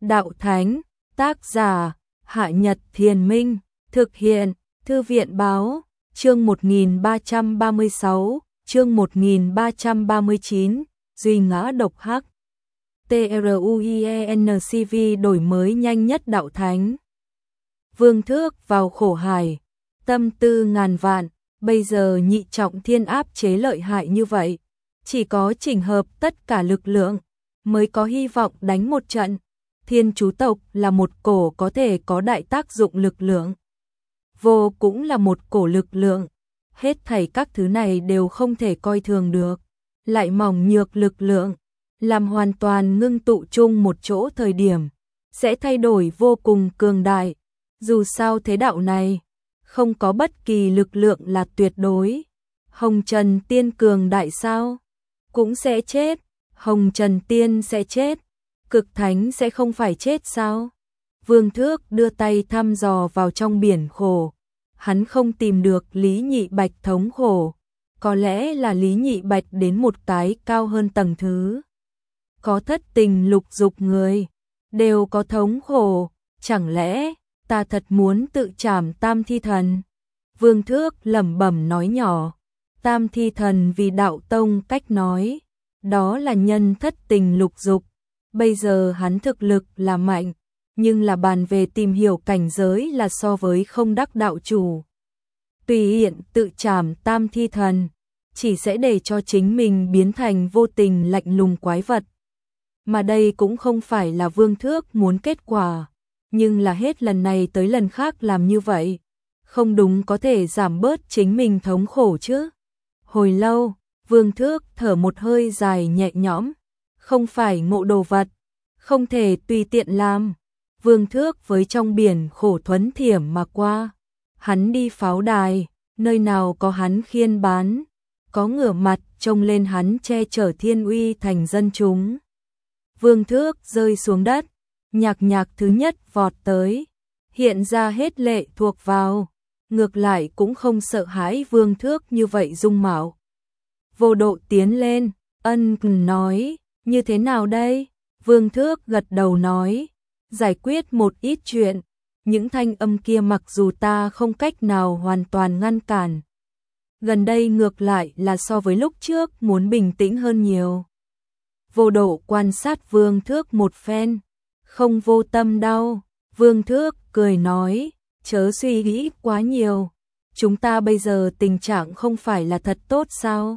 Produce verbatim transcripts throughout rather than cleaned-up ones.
Đạo Thánh, tác giả, Hạ Nhật Thiền Minh, thực hiện, Thư viện Báo, chương một nghìn ba trăm ba mươi sáu, chương một nghìn ba trăm ba mươi chín, Duy Ngã Độc Hắc. TRUIENCV đổi mới nhanh nhất Đạo Thánh. Vương Thước vào khổ hải, tâm tư ngàn vạn, bây giờ nhị trọng thiên áp chế lợi hại như vậy, chỉ có chỉnh hợp tất cả lực lượng mới có hy vọng đánh một trận. Thiên chú tộc là một cổ có thể có đại tác dụng lực lượng. Vô cũng là một cổ lực lượng, hết thảy các thứ này đều không thể coi thường được. Lại mỏng nhược lực lượng, làm hoàn toàn ngưng tụ chung một chỗ thời điểm, sẽ thay đổi vô cùng cường đại. Dù sao thế đạo này, không có bất kỳ lực lượng là tuyệt đối. Hồng Trần Tiên cường đại sao? Cũng sẽ chết. Hồng Trần Tiên sẽ chết. Cực Thánh sẽ không phải chết sao? Vương Thước đưa tay thăm dò vào trong biển khổ. Hắn không tìm được Lý Nhị Bạch thống khổ. Có lẽ là Lý Nhị Bạch đến một cái cao hơn tầng thứ. Có thất tình lục dục người, đều có thống khổ. Chẳng lẽ ta thật muốn tự trảm Tam Thi Thần? Vương Thước lẩm bẩm nói nhỏ. Tam Thi Thần vì đạo tông cách nói, đó là nhân thất tình lục dục. Bây giờ hắn thực lực là mạnh, nhưng là bàn về tìm hiểu cảnh giới là so với không đắc đạo chủ. Tùy hiện tự trảm Tam Thi Thần, chỉ sẽ để cho chính mình biến thành vô tình lạnh lùng quái vật. Mà đây cũng không phải là Vương Thước muốn kết quả, nhưng là hết lần này tới lần khác làm như vậy, không đúng có thể giảm bớt chính mình thống khổ chứ. Hồi lâu, Vương Thước thở một hơi dài nhẹ nhõm, không phải ngộ đồ vật, không thể tùy tiện làm. Vương Thước với trong biển khổ thuấn thiểm mà qua, hắn đi pháo đài, nơi nào có hắn khiên bán, có ngửa mặt trông lên hắn che chở thiên uy thành dân chúng. Vương Thước rơi xuống đất, nhạc nhạc thứ nhất vọt tới, hiện ra hết lệ thuộc vào, ngược lại cũng không sợ hãi Vương Thước như vậy dung mạo. Vô Độ tiến lên, ân nói, như thế nào đây? Vương Thước gật đầu nói, giải quyết một ít chuyện, những thanh âm kia mặc dù ta không cách nào hoàn toàn ngăn cản. Gần đây ngược lại là so với lúc trước muốn bình tĩnh hơn nhiều. Vô Độ quan sát Vương Thước một phen, không vô tâm đâu. Vương Thước cười nói, chớ suy nghĩ quá nhiều, chúng ta bây giờ tình trạng không phải là thật tốt sao?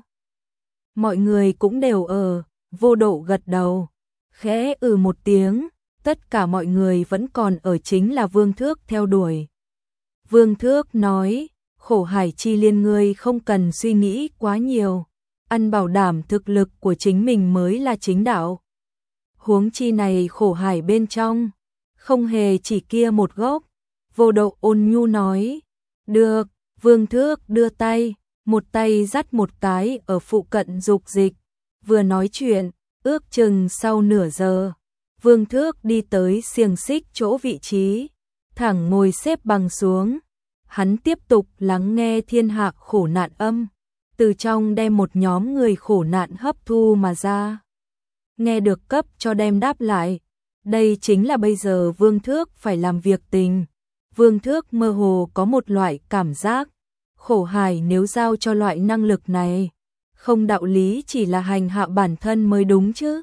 Mọi người cũng đều ở. Vô Độ gật đầu, khẽ ừ một tiếng, tất cả mọi người vẫn còn ở chính là Vương Thước theo đuổi. Vương Thước nói, khổ hải chi liên ngươi không cần suy nghĩ quá nhiều, ăn bảo đảm thực lực của chính mình mới là chính đạo. Huống chi này khổ hải bên trong, không hề chỉ kia một gốc. Vô Độ ôn nhu nói, được. Vương Thước đưa tay, một tay dắt một cái ở phụ cận dục dịch. Vừa nói chuyện, ước chừng sau nửa giờ, Vương Thước đi tới xiềng xích chỗ vị trí, thẳng ngồi xếp bằng xuống. Hắn tiếp tục lắng nghe thiên hạ khổ nạn âm, từ trong đem một nhóm người khổ nạn hấp thu mà ra. Nghe được cấp cho đem đáp lại, đây chính là bây giờ Vương Thước phải làm việc tình. Vương Thước mơ hồ có một loại cảm giác, khổ hải nếu giao cho loại năng lực này, không đạo lý chỉ là hành hạ bản thân mới đúng chứ.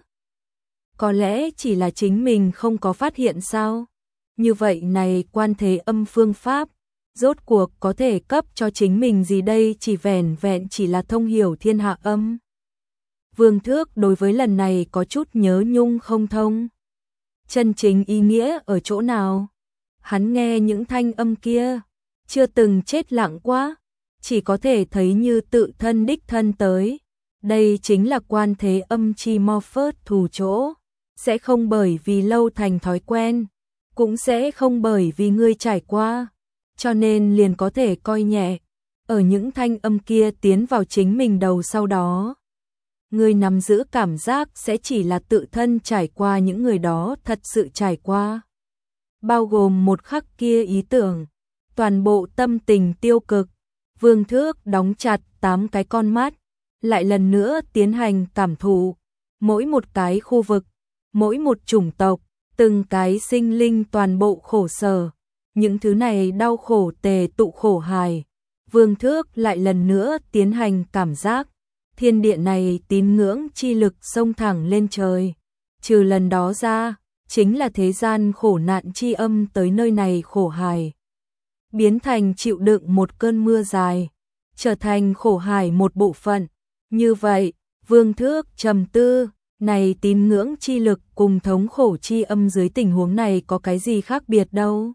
Có lẽ chỉ là chính mình không có phát hiện sao? Như vậy này quan thế âm phương pháp, rốt cuộc có thể cấp cho chính mình gì đây, chỉ vẻn vẹn chỉ là thông hiểu thiên hạ âm. Vương Thước đối với lần này có chút nhớ nhung không thông. Chân chính ý nghĩa ở chỗ nào? Hắn nghe những thanh âm kia, chưa từng chết lặng quá, chỉ có thể thấy như tự thân đích thân tới. Đây chính là quan thế âm chi mo phớt thù chỗ, sẽ không bởi vì lâu thành thói quen, cũng sẽ không bởi vì ngươi trải qua, cho nên liền có thể coi nhẹ. Ở những thanh âm kia tiến vào chính mình đầu sau đó, ngươi nắm giữ cảm giác sẽ chỉ là tự thân trải qua những người đó thật sự trải qua. Bao gồm một khắc kia ý tưởng, toàn bộ tâm tình tiêu cực. Vương Thước đóng chặt tám cái con mắt, lại lần nữa tiến hành cảm thụ mỗi một cái khu vực, mỗi một chủng tộc, từng cái sinh linh toàn bộ khổ sở, những thứ này đau khổ tề tụ khổ hài. Vương Thước lại lần nữa tiến hành cảm giác, thiên địa này tín ngưỡng chi lực xông thẳng lên trời. Trừ lần đó ra, chính là thế gian khổ nạn chi âm tới nơi này khổ hài. Biến thành chịu đựng một cơn mưa dài, trở thành khổ hài một bộ phận. Như vậy, Vương Thước trầm tư, này tín ngưỡng chi lực cùng thống khổ chi âm dưới tình huống này có cái gì khác biệt đâu.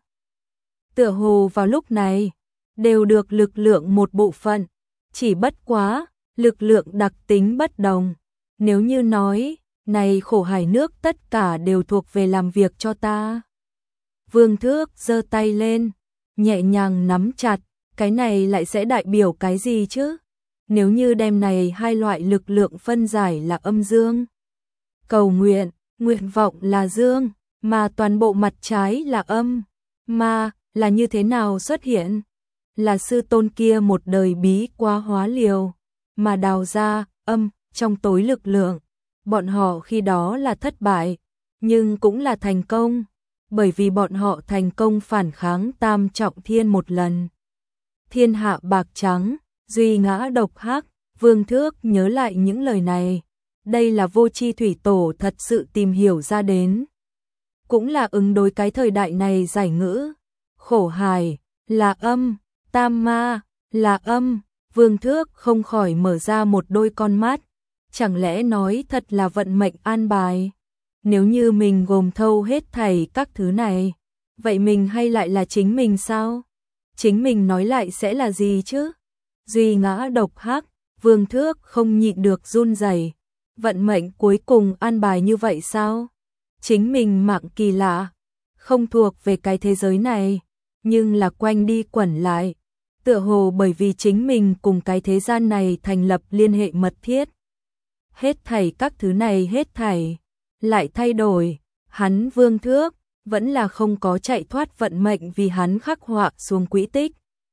Tựa hồ vào lúc này, đều được lực lượng một bộ phận, chỉ bất quá, lực lượng đặc tính bất đồng. Nếu như nói, này khổ hải nước tất cả đều thuộc về làm việc cho ta. Vương Thước giơ tay lên, nhẹ nhàng nắm chặt, cái này lại sẽ đại biểu cái gì chứ? Nếu như đem này hai loại lực lượng phân giải là âm dương. Cầu nguyện, nguyện vọng là dương, mà toàn bộ mặt trái là âm. Mà, là như thế nào xuất hiện? Là sư tôn kia một đời bí quá hóa liều, mà đào ra, âm, trong tối lực lượng. Bọn họ khi đó là thất bại, nhưng cũng là thành công, bởi vì bọn họ thành công phản kháng tam trọng thiên một lần. Thiên hạ bạc trắng, duy ngã độc hắc, Vương Thước nhớ lại những lời này. Đây là vô tri thủy tổ thật sự tìm hiểu ra đến. Cũng là ứng đối cái thời đại này giải ngữ. Khổ hài, là âm, tam ma, là âm. Vương Thước không khỏi mở ra một đôi con mắt. Chẳng lẽ nói thật là vận mệnh an bài? Nếu như mình gồm thâu hết thảy các thứ này, vậy mình hay lại là chính mình sao? Chính mình nói lại sẽ là gì chứ? Duy ngã độc hắc, Vương Thước không nhịn được run rẩy. Vận mệnh cuối cùng an bài như vậy sao? Chính mình mạng kỳ lạ, không thuộc về cái thế giới này, nhưng là quanh đi quẩn lại. Tựa hồ bởi vì chính mình cùng cái thế gian này thành lập liên hệ mật thiết. Hết thảy các thứ này hết thảy, lại thay đổi, hắn Vương Thước, vẫn là không có chạy thoát vận mệnh vì hắn khắc họa xuống quỹ tích.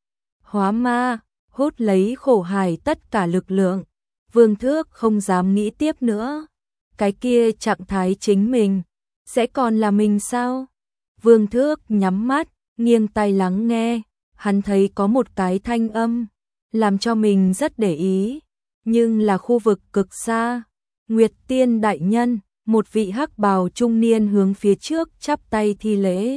Hóa ma, hút lấy khổ hài tất cả lực lượng, Vương Thước không dám nghĩ tiếp nữa. Cái kia trạng thái chính mình, sẽ còn là mình sao? Vương Thước nhắm mắt, nghiêng tai lắng nghe, hắn thấy có một cái thanh âm, làm cho mình rất để ý, nhưng là khu vực cực xa. Nguyệt Tiên đại nhân, một vị hắc bào trung niên hướng phía trước chắp tay thi lễ.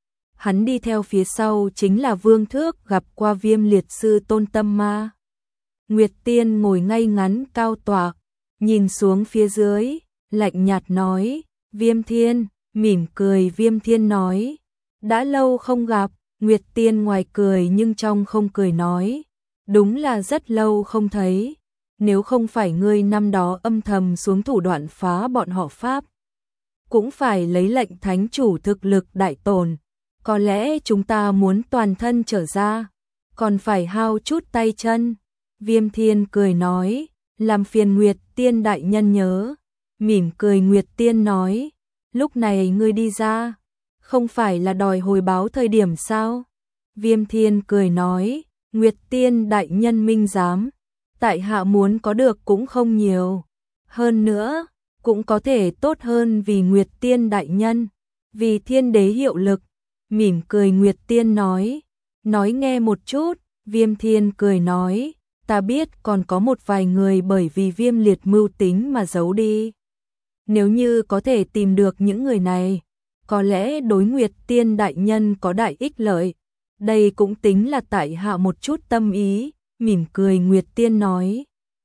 Hắn đi theo phía sau chính là Vương Thước gặp qua Viêm liệt sư Tôn Tâm Ma. Nguyệt Tiên ngồi ngay ngắn cao tọa, nhìn xuống phía dưới, lạnh nhạt nói, Viêm Thiên, mỉm cười Viêm Thiên nói, đã lâu không gặp. Nguyệt Tiên ngoài cười nhưng trong không cười nói, đúng là rất lâu không thấy. Nếu không phải ngươi năm đó âm thầm xuống thủ đoạn phá bọn họ Pháp, cũng phải lấy lệnh thánh chủ thực lực đại tồn, có lẽ chúng ta muốn toàn thân trở ra, còn phải hao chút tay chân. Viêm Thiên cười nói, làm phiền Nguyệt Tiên đại nhân nhớ. Mỉm cười Nguyệt Tiên nói, lúc này ngươi đi ra, không phải là đòi hồi báo thời điểm sao? Viêm Thiên cười nói, Nguyệt Tiên đại nhân minh giám, tại hạ muốn có được cũng không nhiều, hơn nữa, cũng có thể tốt hơn vì Nguyệt Tiên đại nhân, vì thiên đế hiệu lực. Mỉm cười Nguyệt Tiên nói, nói nghe một chút. Viêm Thiên cười nói, ta biết còn có một vài người bởi vì Viêm liệt mưu tính mà giấu đi. Nếu như có thể tìm được những người này, có lẽ đối Nguyệt Tiên đại nhân có đại ích lợi. Đây cũng tính là tại hạ một chút tâm ý. Mỉm cười Nguyệt Tiên nói,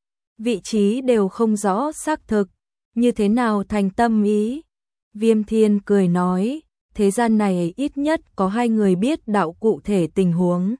vị trí đều không rõ xác thực, như thế nào thành tâm ý? Viêm Thiên cười nói, thế gian này ít nhất có hai người biết đạo cụ thể tình huống.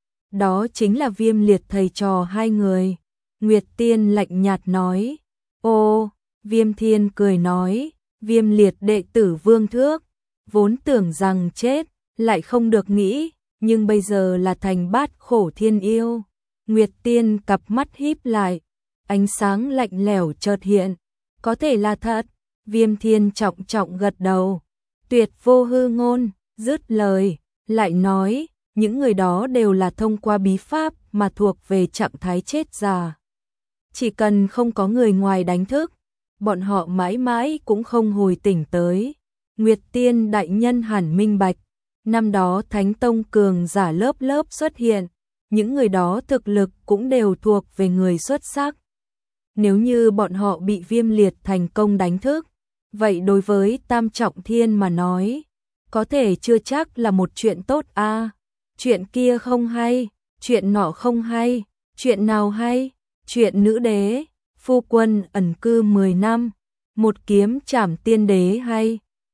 Đó chính là Viêm liệt thầy trò hai người. Nguyệt Tiên lạnh nhạt nói, ô, Viêm Thiên cười nói, Viêm liệt đệ tử Vương Thước, vốn tưởng rằng chết, lại không được nghĩ, nhưng bây giờ là thành bát khổ thiên yêu. Nguyệt Tiên cặp mắt híp lại, ánh sáng lạnh lẽo chợt hiện, có thể là thật. Viêm Thiên trọng trọng gật đầu, tuyệt vô hư ngôn, dứt lời, lại nói, những người đó đều là thông qua bí pháp mà thuộc về trạng thái chết già. Chỉ cần không có người ngoài đánh thức, bọn họ mãi mãi cũng không hồi tỉnh tới. Nguyệt Tiên đại nhân hẳn minh bạch, năm đó Thánh Tông cường giả lớp lớp xuất hiện, những người đó thực lực cũng đều thuộc về người xuất sắc. Nếu như bọn họ bị Viêm Liệt thành công đánh thức, vậy đối với Tam Trọng Thiên mà nói, có thể chưa chắc là một chuyện tốt a. À, chuyện kia không hay, chuyện nọ không hay, chuyện nào hay? Chuyện nữ đế, phu quân ẩn cư mười năm, một kiếm trảm tiên đế hay?